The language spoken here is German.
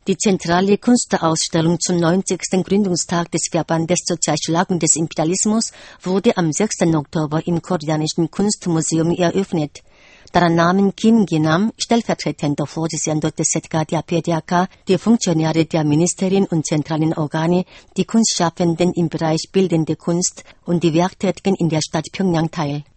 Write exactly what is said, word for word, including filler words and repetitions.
Die zentrale Kunstausstellung zum neunzigsten Gründungstag des Verbandes zur Zerschlagung des Imperialismus wurde am sechsten Oktober im Koreanischen Kunstmuseum eröffnet. Daran nahmen Kim Gi-nam, stellvertretender Vorsitzender des Z K der P D A K, die Funktionäre der Ministerien und zentralen Organe, die Kunstschaffenden im Bereich Bildende Kunst und die Werktätigen in der Stadt Pjöngjang teil.